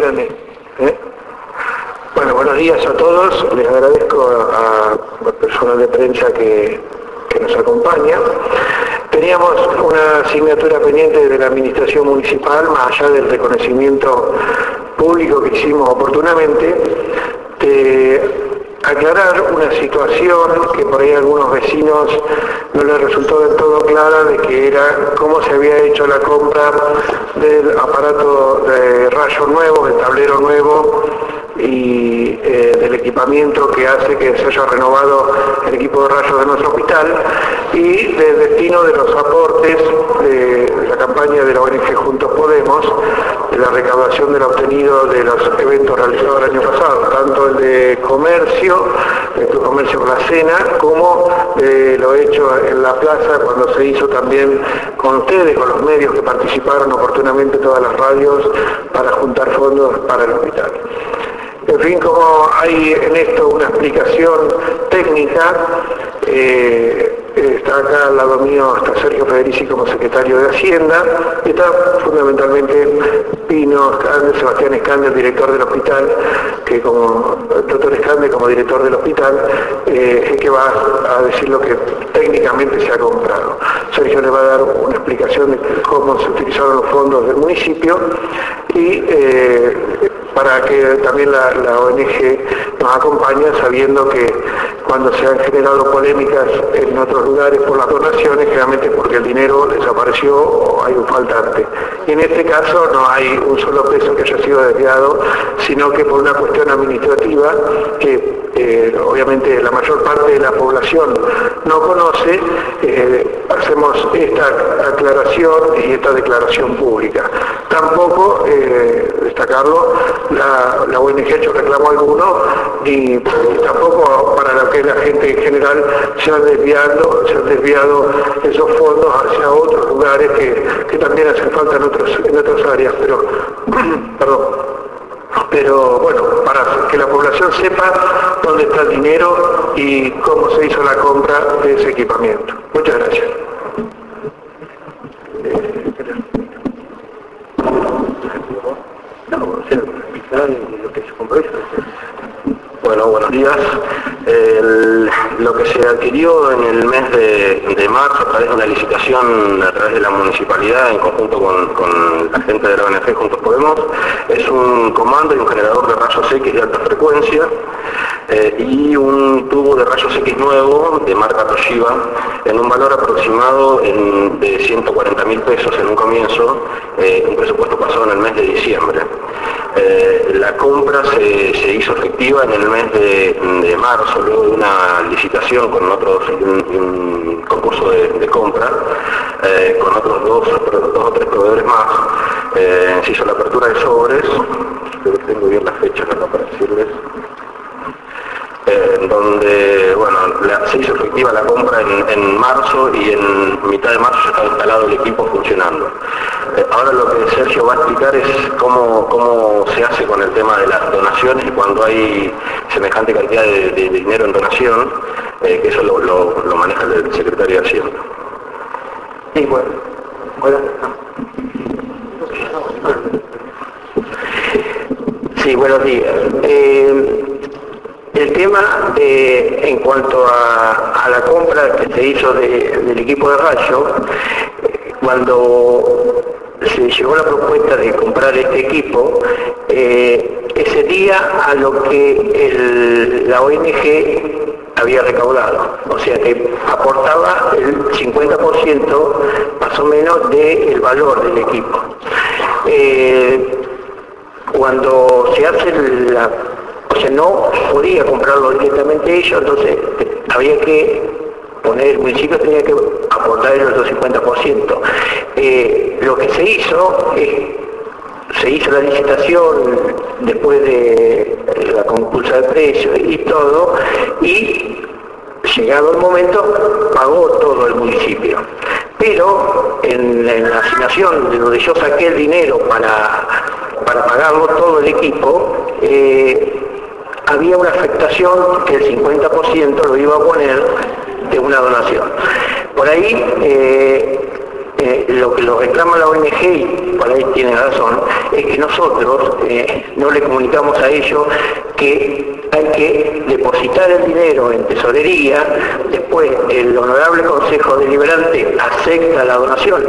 escuchan? Bueno, buenos días a todos. Les agradezco al personal de prensa que nos acompaña. Teníamos una asignatura pendiente de la Administración Municipal, más allá del reconocimiento público que hicimos oportunamente, de aclarar una situación que por ahí a algunos vecinos no les resultó del todo clara, de que era cómo se había hecho la compra del aparato de rayos nuevo, del tablero nuevo y del equipamiento que hace que se haya renovado el equipo de rayos de nuestro hospital, y del destino de los aportes de la campaña de la ONG Juntos Podemos, de la recaudación de lo obtenido de los eventos realizados el año pasado, tanto el de comercio, el comercio con la cena, como lo hecho en la plaza cuando se hizo también con ustedes, con los medios que participaron oportunamente, todas las radios, para juntar fondos para el hospital. En fin, como hay en esto una explicación técnica, está acá al lado mío, está Sergio Federici como secretario de Hacienda, y está fundamentalmente Pino Escande, Sebastián Escande, el director del hospital, que como el doctor Escande como director del hospital, es que va a decir lo que técnicamente se ha comprado. Sergio le va a dar una explicación de cómo se utilizaron los fondos del municipio y para que también la ONG nos acompañe, sabiendo que cuando se han generado polémicas en otros lugares por las donaciones, generalmente es porque el dinero desapareció o hay un faltante. Y en este caso no hay un solo peso que haya sido desviado, sino que por una cuestión administrativa que obviamente la mayor parte de la población no conoce, hacemos esta aclaración y esta declaración pública. Tampoco, destacarlo, la ONG ha hecho reclamo alguno, y tampoco para lo que la gente en general se han desviado esos fondos hacia otros lugares que también hacen falta en otras áreas, pero bueno, para que la población sepa dónde está el dinero y cómo se hizo la compra de ese equipamiento. Muchas gracias. Bueno, buenos días. Lo que se adquirió en el mes de marzo a través de una licitación a través de la municipalidad en conjunto con la gente de la ONG Juntos Podemos es un comando y un generador de rayos X de alta frecuencia y un tubo de rayos X nuevo de marca Toshiba en un valor aproximado de 140.000 pesos en un comienzo, un presupuesto pasado en el mes de diciembre. La compra se hizo efectiva en el mes de marzo, luego de una licitación con un concurso de compra, con otros dos o tres proveedores más. Se hizo la apertura de sobres, creo que tengo bien las fechas acá para decirles, donde se hizo efectiva la compra en marzo, y en mitad de marzo ya estaba instalado el equipo funcionando. Ahora lo que Sergio va a explicar es cómo se hace con el tema de las donaciones y cuando hay semejante cantidad de dinero en donación, que eso lo maneja el secretario de Hacienda. Sí, bueno. Sí, buenos días. El tema en cuanto a la compra que se hizo del equipo de rayo, cuando se llegó la propuesta de comprar este equipo, ese día a lo que la ONG había recaudado, o sea que aportaba el 50% más o menos del valor del equipo. Cuando se hace o sea, no podía comprarlo directamente ellos, entonces había que el municipio tenía que aportar el otro 50%. Lo que se hizo la licitación después de la concursa de precios y todo, y llegado el momento pagó todo el municipio. Pero en la asignación de donde yo saqué el dinero para pagarlo todo el equipo, había una afectación que el 50% lo iba a poner de una donación. Por ahí lo que lo reclama la ONG, y por ahí tiene razón, es que nosotros no le comunicamos a ellos que hay que depositar el dinero en tesorería, después el honorable Consejo Deliberante acepta la donación,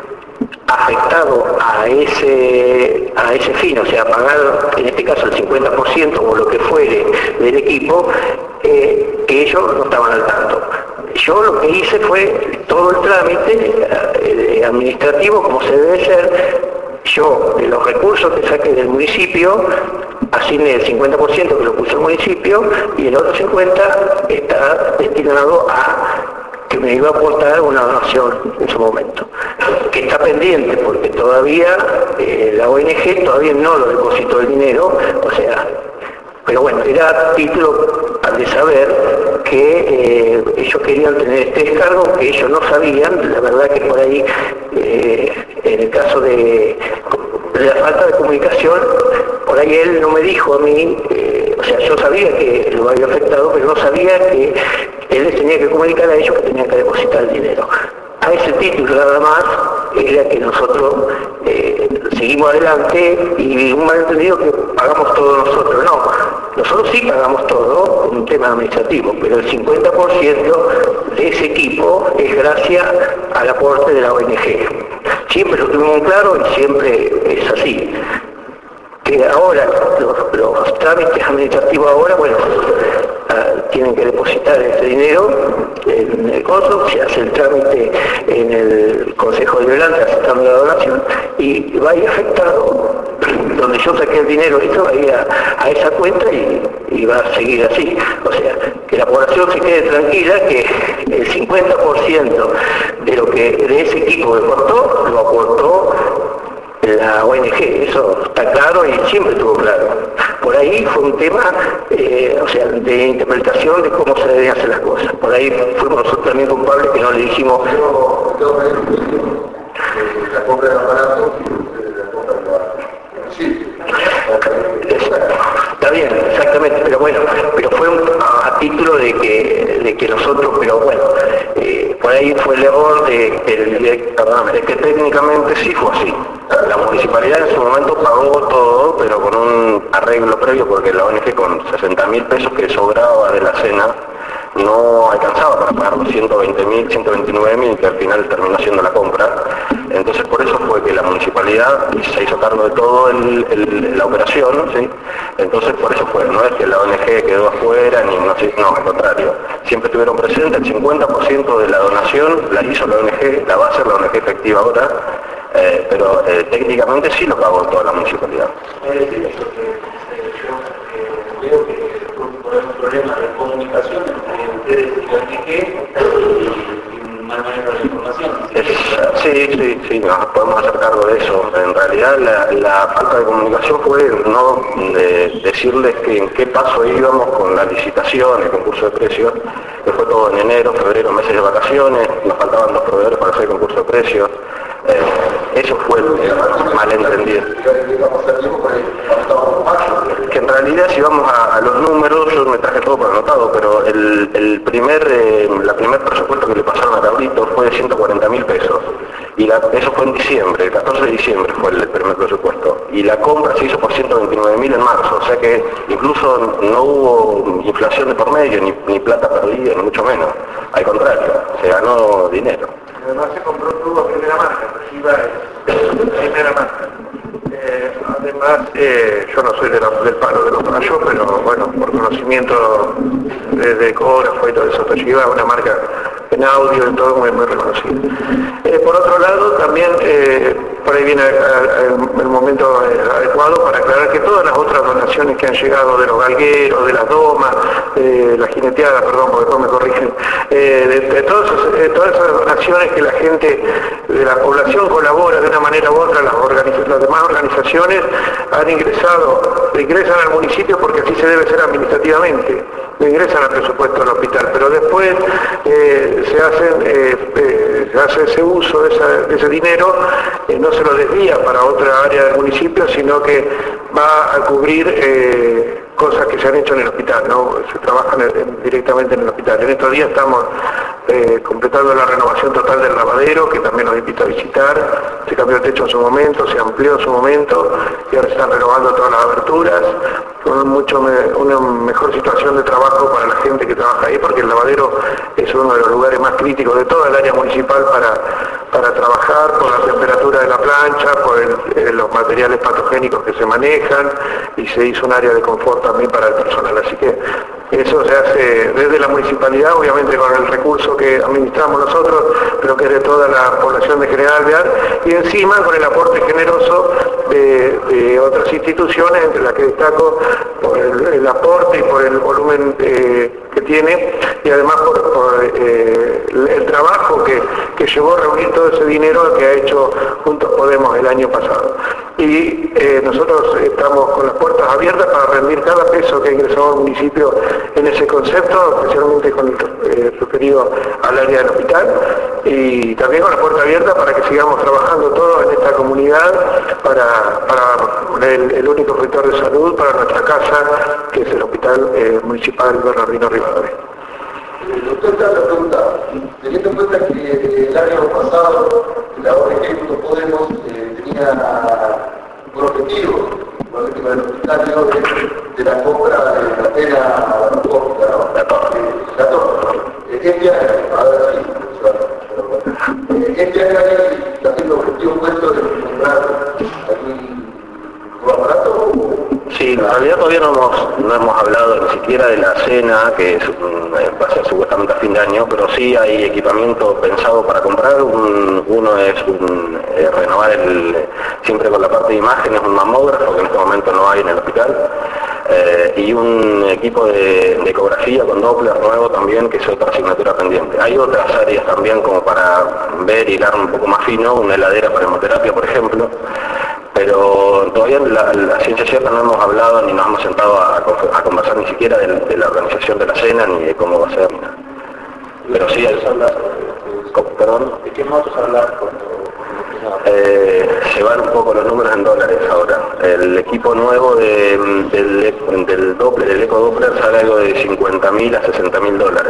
afectado a ese fin, o sea, pagar en este caso el 50% o lo que fuere del equipo, que ellos no estaban al tanto. Yo lo que hice fue todo el trámite administrativo como se debe ser. Yo, de los recursos que saqué del municipio, asigné el 50% que lo puso el municipio y el otro 50% está destinado a que me iba a aportar una donación en su momento, que está pendiente porque todavía la ONG todavía no lo depositó el dinero, o sea, pero bueno, era título de saber que ellos querían tener este descargo, que ellos no sabían, la verdad que por ahí, en el caso de la falta de comunicación, por ahí él no me dijo a mí, o sea, yo sabía que lo había afectado, pero no sabía que él les tenía que comunicar a ellos que tenían que depositar el dinero. A ese título nada más era que nosotros seguimos adelante y un malentendido que pagamos todos nosotros. No, nosotros sí pagamos todo, un tema administrativo, pero el 50% de ese equipo es gracias al aporte de la ONG. Siempre lo tuvimos claro y siempre es así. Que ahora, los trámites administrativos ahora, bueno, tienen que depositar ese dinero en el costo, se hace el trámite en el Consejo Deliberante aceptando la donación y va a ir afectado, donde yo saqué el dinero, esto va a ir a esa cuenta y va a seguir así. O sea, que la población se quede tranquila que el 50% de ese equipo que aportó, lo aportó la ONG, eso está claro y siempre estuvo claro. Por ahí fue un tema, o sea, de interpretación de cómo se deben hacer las cosas. Por ahí fuimos nosotros también culpables que no le dijimos... La compra del aparato, la compra del municipio. Está bien, exactamente, pero bueno, pero fue a título de que nosotros, pero bueno, por ahí fue el error de que técnicamente sí fue así. La municipalidad en su momento pagó todo, pero con un arreglo previo, porque la ONG con 60.000 pesos que sobraba de la cena no alcanzaba para pagar los 120.000, 129.000 que al final terminó siendo la compra. Entonces por eso fue que la municipalidad se hizo cargo de todo la operación, ¿sí? Entonces por eso fue, no es que la ONG quedó afuera, no, al contrario. Siempre estuvieron presentes, el 50% de la donación la hizo la ONG, la va a hacer la ONG efectiva ahora, pero técnicamente sí lo pagó toda la municipalidad. Veo que por un problema de comunicación entre ustedes y la ONG y un mal manejo de la información. Sí, nos podemos hacer cargo de eso. En realidad la falta de comunicación fue no decirles que en qué paso íbamos con la licitación, el concurso de precios, que fue todo en enero, febrero, meses de vacaciones, nos faltaban 2 proveedores para hacer el concurso de precios. Eso fue el malentendido. Que en realidad si vamos a los números, yo me traje todo para anotado, pero la primer presupuesto que le pasaron a Cabrito fue de 140.000 pesos. Y eso fue en diciembre, el 14 de diciembre fue el primer presupuesto. Y la compra se hizo por 129.000 en marzo, o sea que incluso no hubo inflación de por medio, ni plata perdida, ni mucho menos. Al contrario, se ganó dinero. Además se compró todo a primera marca, primera marca. Además, yo no soy del palo de los rayos, pero bueno, por conocimiento de ecógrafo y todo eso, Toshiba es una marca en audio y todo muy reconocida. Por otro lado, también por ahí viene el momento adecuado para aclarar que todas las otras donaciones que han llegado de los galgueros, de las domas, de la jineteada, perdón, porque después me corrigen, de todas esas donaciones que la gente de la población colabora de una manera u otra, las demás organizaciones ingresan al municipio porque así se debe ser administrativamente, ingresan al presupuesto del hospital, pero después se hace ese uso de ese dinero, no se lo desvía para otra área del municipio, sino que va a cubrir cosas que se han hecho en el hospital, ¿no? Se trabajan directamente en el hospital. En estos días estamos completando la renovación total del lavadero, que también nos invita a visitar. Se cambió el techo en su momento, se amplió en su momento y ahora se están renovando todas las aberturas, con una mejor situación de trabajo para la gente que trabaja ahí, porque el lavadero es uno de los lugares más críticos de toda el área municipal para trabajar, por la temperatura de la plancha, por los materiales patogénicos que se manejan, y se hizo un área de confort también para el personal. Así que eso se hace desde la municipalidad, obviamente con el recurso que administramos nosotros, pero que es de toda la población de General Alvear, y encima con el aporte generoso de otras instituciones, entre las que destaco por el aporte y por el volumen que tiene, y además por el trabajo que llevó a reunir todo ese dinero que ha hecho Juntos Podemos el año pasado. Y nosotros estamos con las puertas abiertas para rendir cada peso que ha ingresado al municipio en ese concepto, especialmente con el referido al área del hospital, y también con la puerta abierta para que sigamos trabajando todos en esta comunidad para el único sector de salud, para nuestra casa, que es el Hospital Municipal Bernardino Rivadavia. Doctor, la pregunta, teniendo en cuenta que el año pasado la ONG Juntos Podemos tenía un objetivo del hospital de la compra de la pena la torre. Este año, ahora sí, este año está haciendo objetivo puesto de comprar algún aparato. Sí, en realidad todavía no hemos hablado ni siquiera de la cena, que va a ser supuestamente a fin de año, pero sí hay equipamiento pensado para comprar. Uno es renovar siempre con la parte de imágenes, un mamógrafo, que en este momento no hay en el hospital, y un equipo de ecografía con Doppler nuevo también, que es otra asignatura pendiente. Hay otras áreas también como para ver y hilar un poco más fino, una heladera para hemoterapia, por ejemplo, pero todavía la ciencia cierta no hemos hablado ni nos hemos sentado a conversar ni siquiera de la organización de la cena ni de cómo va a ser. Pero sí, perdón. ¿De qué modos hablar se van un poco los números en dólares ahora. El equipo nuevo del Doppler, el ecodoppler, sale algo de 50.000 a 60.000 dólares.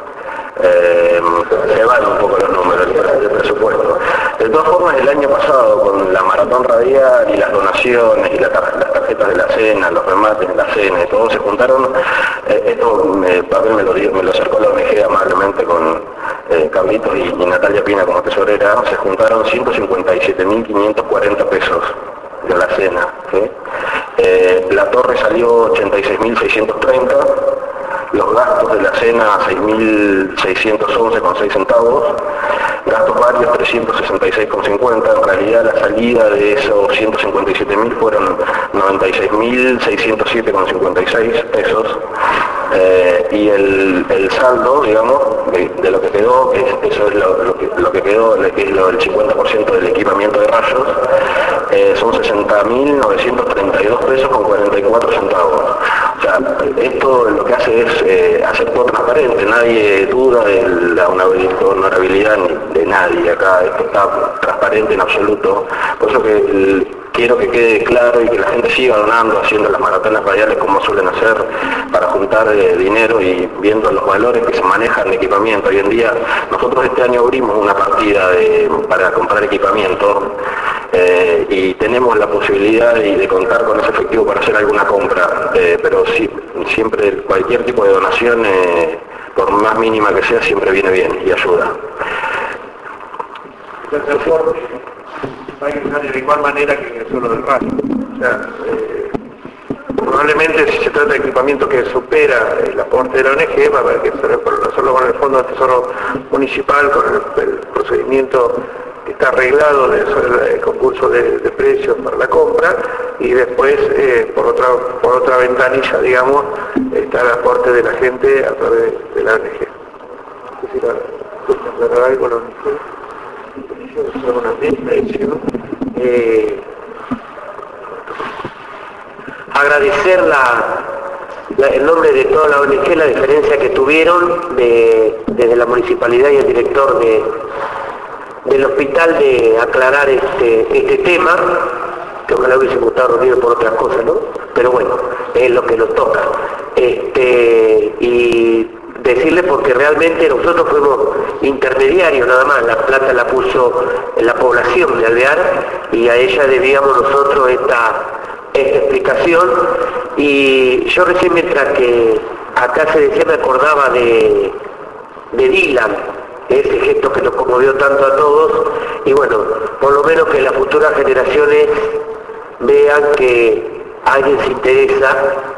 Se van un poco los números del presupuesto. De todas formas, el año pasado, con la maratón radial y las donaciones y las tarjetas de la cena, los remates de la cena, y todo se juntaron, papel me lo acercó la ONG amablemente con Carlitos y Natalia Pina como tesorera, se juntaron 157.540 pesos de la cena. ¿Sí? La torre salió 86.630, los gastos de la cena 6.611,6 centavos, gastos varios 366,50, en realidad la salida de esos 157.000 fueron 96.607,56 pesos, y el saldo, digamos, de lo que quedó, eso es lo que quedó, que es el 50% del equipamiento de rayos, son 60.932 pesos con 44 centavos. O sea, esto lo que hace es hacer todo transparente, nadie duda de la honorabilidad de nadie acá, esto está transparente en absoluto, por eso que quiero que quede claro y que la gente siga donando, haciendo las maratones radiales como suelen hacer, para juntar dinero y viendo los valores que se manejan de equipamiento. Hoy en día, nosotros este año abrimos una partida para comprar equipamiento, y tenemos la posibilidad de contar con ese efectivo para hacer alguna compra, pero sí, siempre cualquier tipo de donación, por más mínima que sea, siempre viene bien y ayuda. El transporte va a ingresar de igual manera que ingresó lo del rayo. O sea, probablemente si se trata de equipamiento que supera el aporte de la ONG, va a haber que hacer no solo con el Fondo de Tesoro Municipal, con el procedimiento que está arreglado del concurso de precios para la compra, y después por otra ventanilla, digamos, está el aporte de la gente a través de la ONG. Quisiera aclarar algo la ONG. Agradecer en nombre de toda la ONG la diferencia que tuvieron desde la municipalidad y el director del hospital de aclarar este tema, que ojalá hubiésemos estado reunidos por otras cosas, ¿no? Pero bueno, es lo que nos toca. Y decir decirle porque realmente nosotros fuimos intermediarios nada más, la plata la puso en la población de Alvear y a ella debíamos nosotros esta explicación. Y yo recién, mientras que acá se decía, me acordaba de Dylan, ese gesto que nos conmovió tanto a todos, y bueno, por lo menos que las futuras generaciones vean que alguien se interesa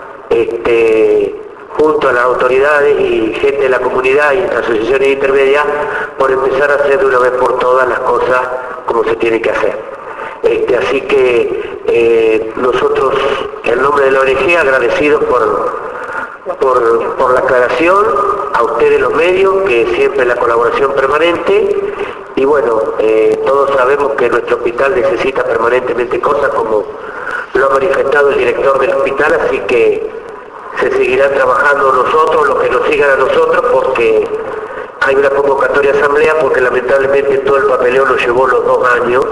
junto a las autoridades y gente de la comunidad y asociaciones intermedias por empezar a hacer de una vez por todas las cosas como se tiene que hacer. Así que nosotros, en nombre de la ONG, agradecidos por la aclaración, a ustedes los medios, que siempre la colaboración permanente, y bueno, todos sabemos que nuestro hospital necesita permanentemente cosas como lo ha manifestado el director del hospital, así que se seguirán trabajando nosotros, los que nos sigan a nosotros, porque hay una convocatoria de asamblea, porque lamentablemente todo el papeleo nos llevó los 2 años,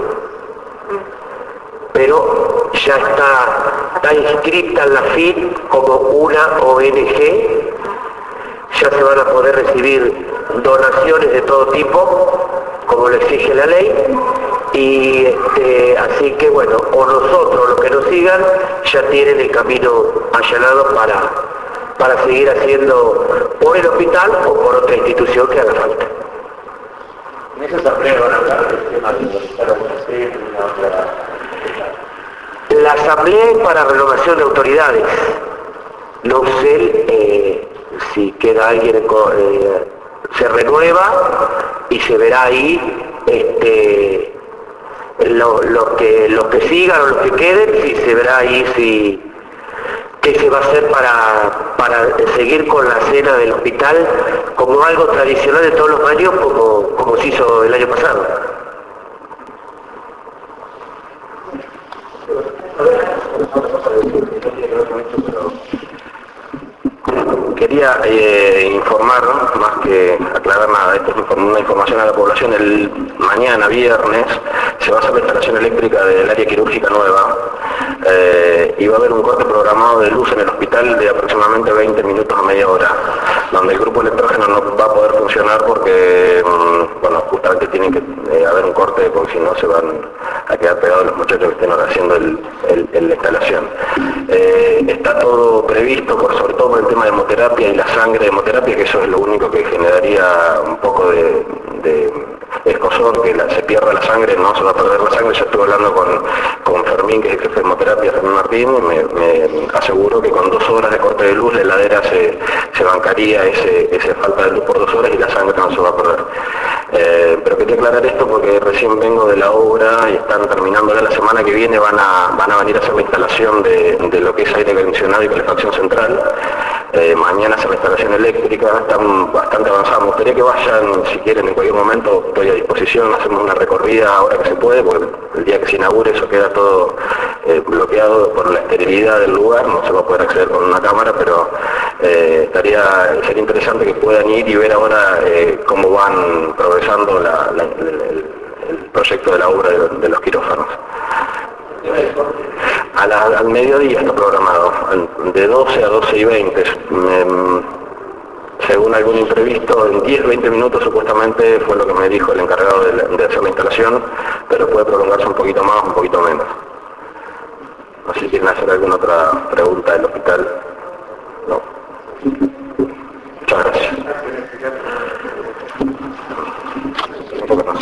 pero ya está inscrita en la FIT como una ONG, ya se van a poder recibir donaciones de todo tipo, como lo exige la ley, y así que bueno, o nosotros, los que nos sigan, ya tienen el camino allanado para seguir haciendo por el hospital o por otra institución que haga falta. En esa asamblea van a hablar del tema de la organización, una otra... La asamblea es para renovación de autoridades. No sé si queda alguien, se renueva y se verá ahí los que sigan o los que queden, si se verá ahí qué se va a hacer para seguir con la cena del hospital como algo tradicional de todos los años, como se hizo el año pasado. Quería informar, más que aclarar nada, esto es una información a la población. Mañana, viernes, se va a hacer la instalación eléctrica del área quirúrgica nueva y va a haber un corte programado de luz en el hospital de aproximadamente 20 minutos a media hora, donde el grupo electrógeno no va a poder funcionar porque, bueno, justamente tienen que haber un corte porque si no se van a quedar pegados los muchachos que estén haciendo la instalación. Está todo previsto, sobre todo por el tema de hemoterapia y la sangre de hemoterapia, que eso es lo único que generaría un poco de escozor, que se pierda la sangre, no se va a perder la sangre. Yo estuve hablando con Fermín, que es el jefe de hemoterapia, Fermín Martín, y me aseguró que con 2 horas de corte de luz la heladera se bancaría esa falta de luz por 2 horas y la sangre no se va a perder. Pero quería aclarar esto porque recién vengo de la obra y están terminando ya la semana que viene, van a venir a hacer la instalación de lo que es aire acondicionado y calefacción central. Mañana hacer la instalación eléctrica, están bastante avanzados. Me gustaría que vayan, si quieren, en cualquier momento, estoy a disposición, hacemos una recorrida ahora que se puede, porque el día que se inaugure eso queda todo bloqueado por la esterilidad del lugar, no se va a poder acceder con una cámara, pero sería interesante que puedan ir y ver ahora cómo van progresando el proyecto de la obra de los quirófanos. Al mediodía está programado, de 12 a 12:20. Según algún imprevisto, en 10-20 minutos supuestamente fue lo que me dijo el encargado de hacer la instalación, pero puede prolongarse un poquito más, un poquito menos. No sé si quieren hacer alguna otra pregunta del hospital. No. Muchas gracias.